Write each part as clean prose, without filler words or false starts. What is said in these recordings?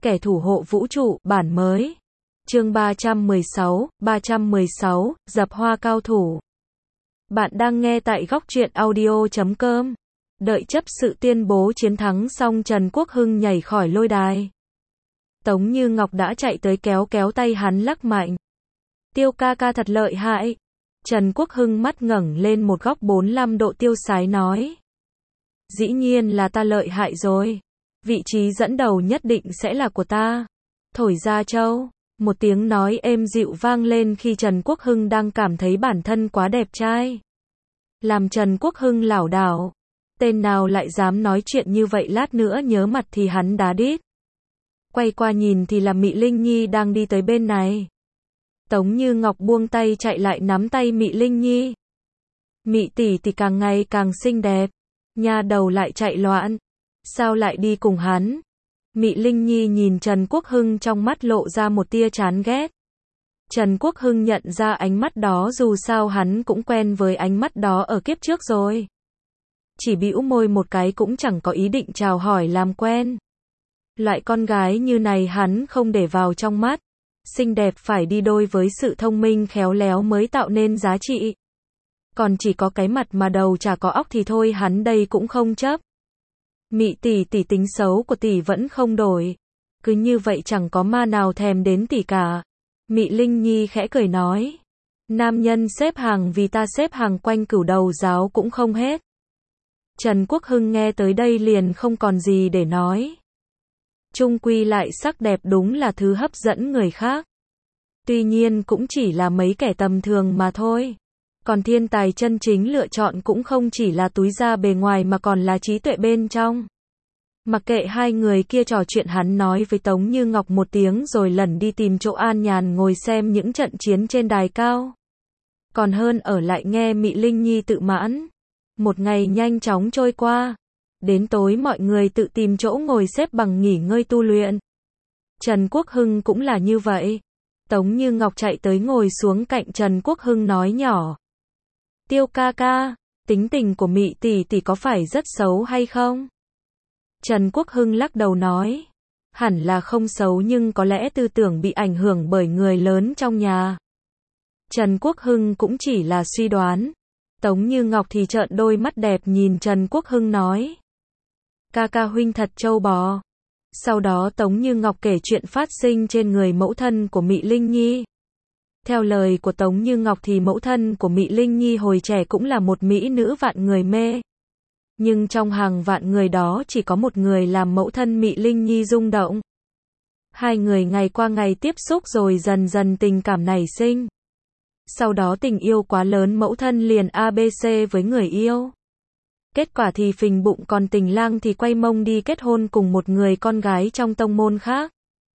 Kẻ thủ hộ vũ trụ, bản mới. Chương 316, Dập hoa cao thủ. Bạn đang nghe tại góc truyện audio.com. Đợi chấp sự tuyên bố chiến thắng xong Trần Quốc Hưng nhảy khỏi lôi đài. Tống Như Ngọc đã chạy tới kéo tay hắn lắc mạnh. Tiêu ca ca thật lợi hại. Trần Quốc Hưng mắt ngẩng lên một góc 45 độ tiêu sái nói. Dĩ nhiên là ta lợi hại rồi. Vị trí dẫn đầu nhất định sẽ là của ta. Thổi ra châu. Một tiếng nói êm dịu vang lên khi Trần Quốc Hưng đang cảm thấy bản thân quá đẹp trai. Làm Trần Quốc Hưng lảo đảo. Tên nào lại dám nói chuyện như vậy, lát nữa nhớ mặt thì hắn đá đít. Quay qua nhìn thì là Mị Linh Nhi đang đi tới bên này. Tống Như Ngọc buông tay chạy lại nắm tay Mị Linh Nhi. Mị tỷ thì càng ngày càng xinh đẹp. Nha đầu lại chạy loạn. Sao lại đi cùng hắn? Mị Linh Nhi nhìn Trần Quốc Hưng, trong mắt lộ ra một tia chán ghét. Trần Quốc Hưng nhận ra ánh mắt đó, dù sao hắn cũng quen với ánh mắt đó ở kiếp trước rồi. Chỉ bĩu môi một cái cũng chẳng có ý định chào hỏi làm quen. Loại con gái như này hắn không để vào trong mắt. Xinh đẹp phải đi đôi với sự thông minh khéo léo mới tạo nên giá trị. Còn chỉ có cái mặt mà đầu chả có óc thì thôi, hắn đây cũng không chấp. Mị tỷ tỷ, tính xấu của tỷ vẫn không đổi. Cứ như vậy chẳng có ma nào thèm đến tỷ cả. Mị Linh Nhi khẽ cười nói. Nam nhân xếp hàng vì ta xếp hàng quanh Cửu Đầu giáo cũng không hết. Trần Quốc Hưng nghe tới đây liền không còn gì để nói. Chung quy lại sắc đẹp đúng là thứ hấp dẫn người khác. Tuy nhiên cũng chỉ là mấy kẻ tầm thường mà thôi. Còn thiên tài chân chính lựa chọn cũng không chỉ là túi da bề ngoài mà còn là trí tuệ bên trong. Mặc kệ hai người kia trò chuyện, hắn nói với Tống Như Ngọc một tiếng rồi lẩn đi tìm chỗ an nhàn ngồi xem những trận chiến trên đài cao. Còn hơn ở lại nghe Mị Linh Nhi tự mãn. Một ngày nhanh chóng trôi qua. Đến tối mọi người tự tìm chỗ ngồi xếp bằng nghỉ ngơi tu luyện. Trần Quốc Hưng cũng là như vậy. Tống Như Ngọc chạy tới ngồi xuống cạnh Trần Quốc Hưng nói nhỏ. Tiêu ca ca, tính tình của Mị tỷ tỷ có phải rất xấu hay không? Trần Quốc Hưng lắc đầu nói. Hẳn là không xấu nhưng có lẽ tư tưởng bị ảnh hưởng bởi người lớn trong nhà. Trần Quốc Hưng cũng chỉ là suy đoán. Tống Như Ngọc thì trợn đôi mắt đẹp nhìn Trần Quốc Hưng nói. Ca ca huynh thật trâu bò. Sau đó Tống Như Ngọc kể chuyện phát sinh trên người mẫu thân của Mị Linh Nhi. Theo lời của Tống Như Ngọc thì mẫu thân của Mị Linh Nhi hồi trẻ cũng là một mỹ nữ vạn người mê. Nhưng trong hàng vạn người đó chỉ có một người làm mẫu thân Mị Linh Nhi rung động. Hai người ngày qua ngày tiếp xúc rồi dần dần tình cảm nảy sinh. Sau đó tình yêu quá lớn, mẫu thân liền ABC với người yêu. Kết quả thì phình bụng, còn tình lang thì quay mông đi kết hôn cùng một người con gái trong tông môn khác.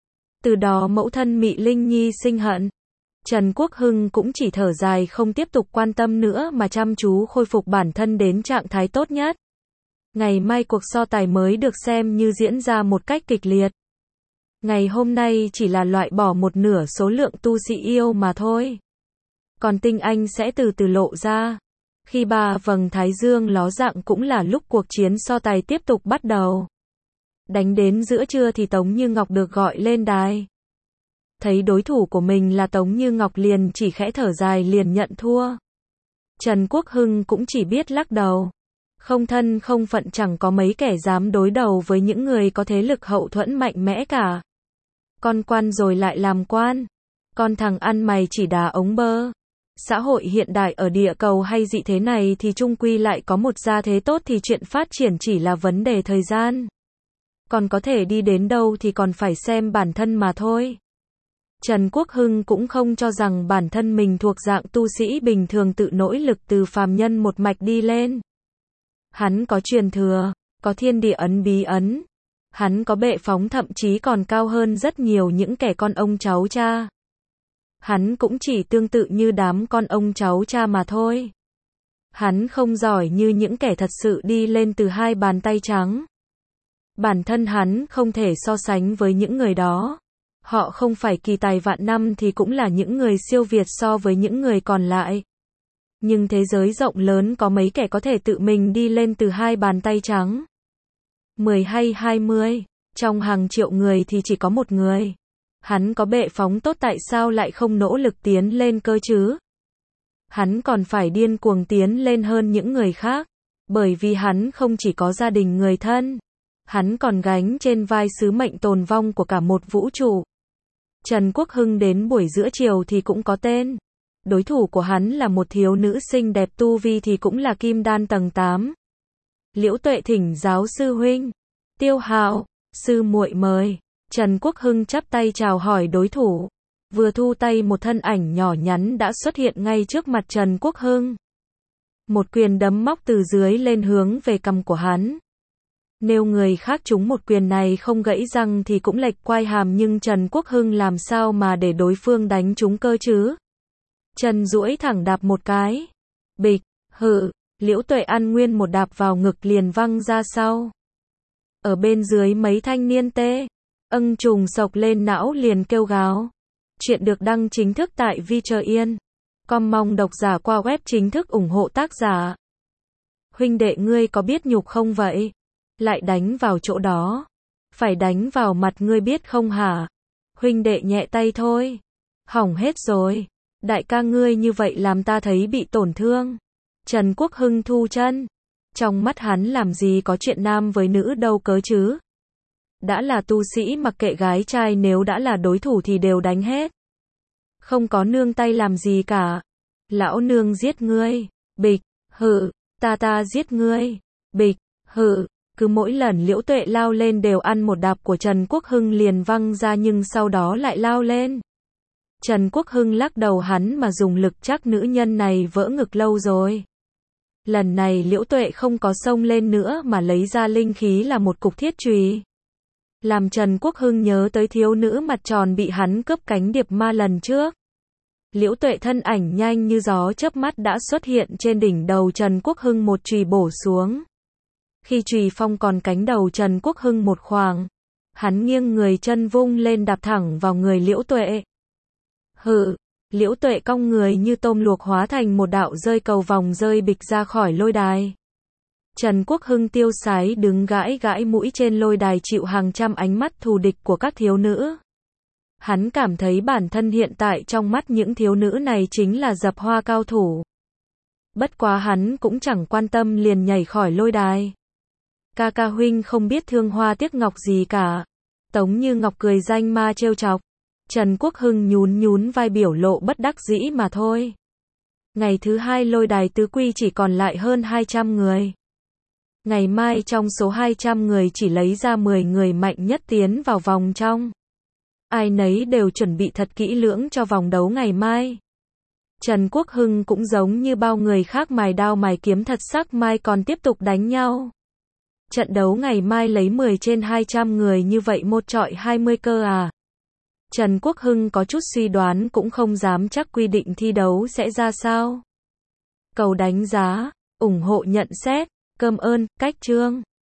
Từ đó mẫu thân Mị Linh Nhi sinh hận. Trần Quốc Hưng cũng chỉ thở dài không tiếp tục quan tâm nữa mà chăm chú khôi phục bản thân đến trạng thái tốt nhất. Ngày mai cuộc so tài mới được xem như diễn ra một cách kịch liệt. Ngày hôm nay chỉ là loại bỏ một nửa số lượng tu sĩ yêu mà thôi. Còn tinh anh sẽ từ từ lộ ra. Khi ba vầng thái dương ló dạng cũng là lúc cuộc chiến so tài tiếp tục bắt đầu. Đánh đến giữa trưa thì Tống Như Ngọc được gọi lên đài. Thấy đối thủ của mình là Tống Như Ngọc liền chỉ khẽ thở dài liền nhận thua. Trần Quốc Hưng cũng chỉ biết lắc đầu. Không thân không phận, chẳng có mấy kẻ dám đối đầu với những người có thế lực hậu thuẫn mạnh mẽ cả. Con quan rồi lại làm quan. Con thằng ăn mày chỉ đá ống bơ. Xã hội hiện đại ở địa cầu hay dị thế này thì chung quy lại có một gia thế tốt thì chuyện phát triển chỉ là vấn đề thời gian. Còn có thể đi đến đâu thì còn phải xem bản thân mà thôi. Trần Quốc Hưng cũng không cho rằng bản thân mình thuộc dạng tu sĩ bình thường tự nỗ lực từ phàm nhân một mạch đi lên. Hắn có truyền thừa, có thiên địa ấn bí ấn. Hắn có bệ phóng thậm chí còn cao hơn rất nhiều những kẻ con ông cháu cha. Hắn cũng chỉ tương tự như đám con ông cháu cha mà thôi. Hắn không giỏi như những kẻ thật sự đi lên từ hai bàn tay trắng. Bản thân hắn không thể so sánh với những người đó. Họ không phải kỳ tài vạn năm thì cũng là những người siêu việt so với những người còn lại. Nhưng thế giới rộng lớn có mấy kẻ có thể tự mình đi lên từ hai bàn tay trắng. 10 hay 20. Trong hàng triệu người thì chỉ có một người. Hắn có bệ phóng tốt tại sao lại không nỗ lực tiến lên cơ chứ? Hắn còn phải điên cuồng tiến lên hơn những người khác. Bởi vì hắn không chỉ có gia đình người thân. Hắn còn gánh trên vai sứ mệnh tồn vong của cả một vũ trụ. Trần Quốc Hưng đến buổi giữa chiều thì cũng có tên. Đối thủ của hắn là một thiếu nữ xinh đẹp, tu vi thì cũng là kim đan tầng 8. Liễu Tuệ thỉnh giáo sư huynh. Tiêu Hạo, sư muội mời. Trần Quốc Hưng chắp tay chào hỏi đối thủ. Vừa thu tay một thân ảnh nhỏ nhắn đã xuất hiện ngay trước mặt Trần Quốc Hưng. Một quyền đấm móc từ dưới lên hướng về cằm của hắn. Nếu người khác trúng một quyền này không gãy răng thì cũng lệch quai hàm, nhưng Trần Quốc Hưng làm sao mà để đối phương đánh trúng cơ chứ? Chân duỗi thẳng đạp một cái. Bịch, hự, Liễu Tuệ ăn nguyên một đạp vào ngực liền văng ra sau. Ở bên dưới mấy thanh niên tê âng trùng sộc lên não liền kêu gào. Chuyện được đăng chính thức tại VTrien.com, mong độc giả qua web chính thức ủng hộ tác giả. Huynh đệ ngươi có biết nhục không vậy? Lại đánh vào chỗ đó. Phải đánh vào mặt ngươi biết không hả? Huynh đệ nhẹ tay thôi. Hỏng hết rồi. Đại ca ngươi như vậy làm ta thấy bị tổn thương. Trần Quốc Hưng thu chân. Trong mắt hắn làm gì có chuyện nam với nữ đâu cớ chứ? Đã là tu sĩ mặc kệ gái trai, nếu đã là đối thủ thì đều đánh hết. Không có nương tay làm gì cả. Lão nương giết ngươi. Bịch, hự, ta giết ngươi. Bịch, hự. Cứ mỗi lần Liễu Tuệ lao lên đều ăn một đạp của Trần Quốc Hưng liền văng ra, nhưng sau đó lại lao lên. Trần Quốc Hưng lắc đầu, hắn mà dùng lực chắc nữ nhân này vỡ ngực lâu rồi. Lần này Liễu Tuệ không có xông lên nữa mà lấy ra linh khí là một cục thiết chùy. Làm Trần Quốc Hưng nhớ tới thiếu nữ mặt tròn bị hắn cướp cánh điệp ma lần trước. Liễu Tuệ thân ảnh nhanh như gió chớp mắt đã xuất hiện trên đỉnh đầu Trần Quốc Hưng, một chùy bổ xuống. Khi chùy phong còn cánh đầu Trần Quốc Hưng một khoảng, hắn nghiêng người chân vung lên đạp thẳng vào người Liễu Tuệ. Hự, Liễu Tuệ cong người như tôm luộc hóa thành một đạo rơi cầu vòng rơi bịch ra khỏi lôi đài. Trần Quốc Hưng tiêu sái đứng gãi gãi mũi trên lôi đài, chịu hàng trăm ánh mắt thù địch của các thiếu nữ. Hắn cảm thấy bản thân hiện tại trong mắt những thiếu nữ này chính là dập hoa cao thủ. Bất quá hắn cũng chẳng quan tâm, liền nhảy khỏi lôi đài. Ca ca huynh không biết thương hoa tiếc ngọc gì cả. Tống Như Ngọc cười danh ma trêu chọc. Trần Quốc Hưng nhún vai biểu lộ bất đắc dĩ mà thôi. Ngày thứ hai lôi đài tứ quy chỉ còn lại hơn 200 người. Ngày mai trong số 200 người chỉ lấy ra 10 người mạnh nhất tiến vào vòng trong. Ai nấy đều chuẩn bị thật kỹ lưỡng cho vòng đấu ngày mai. Trần Quốc Hưng cũng giống như bao người khác mài đao mài kiếm thật sắc, mai còn tiếp tục đánh nhau. Trận đấu ngày mai lấy 10 trên 200 người, như vậy 1 chọi 20 cơ à? Trần Quốc Hưng có chút suy đoán, cũng không dám chắc quy định thi đấu sẽ ra sao. Cầu đánh giá, ủng hộ nhận xét, cơm ơn, cách chương.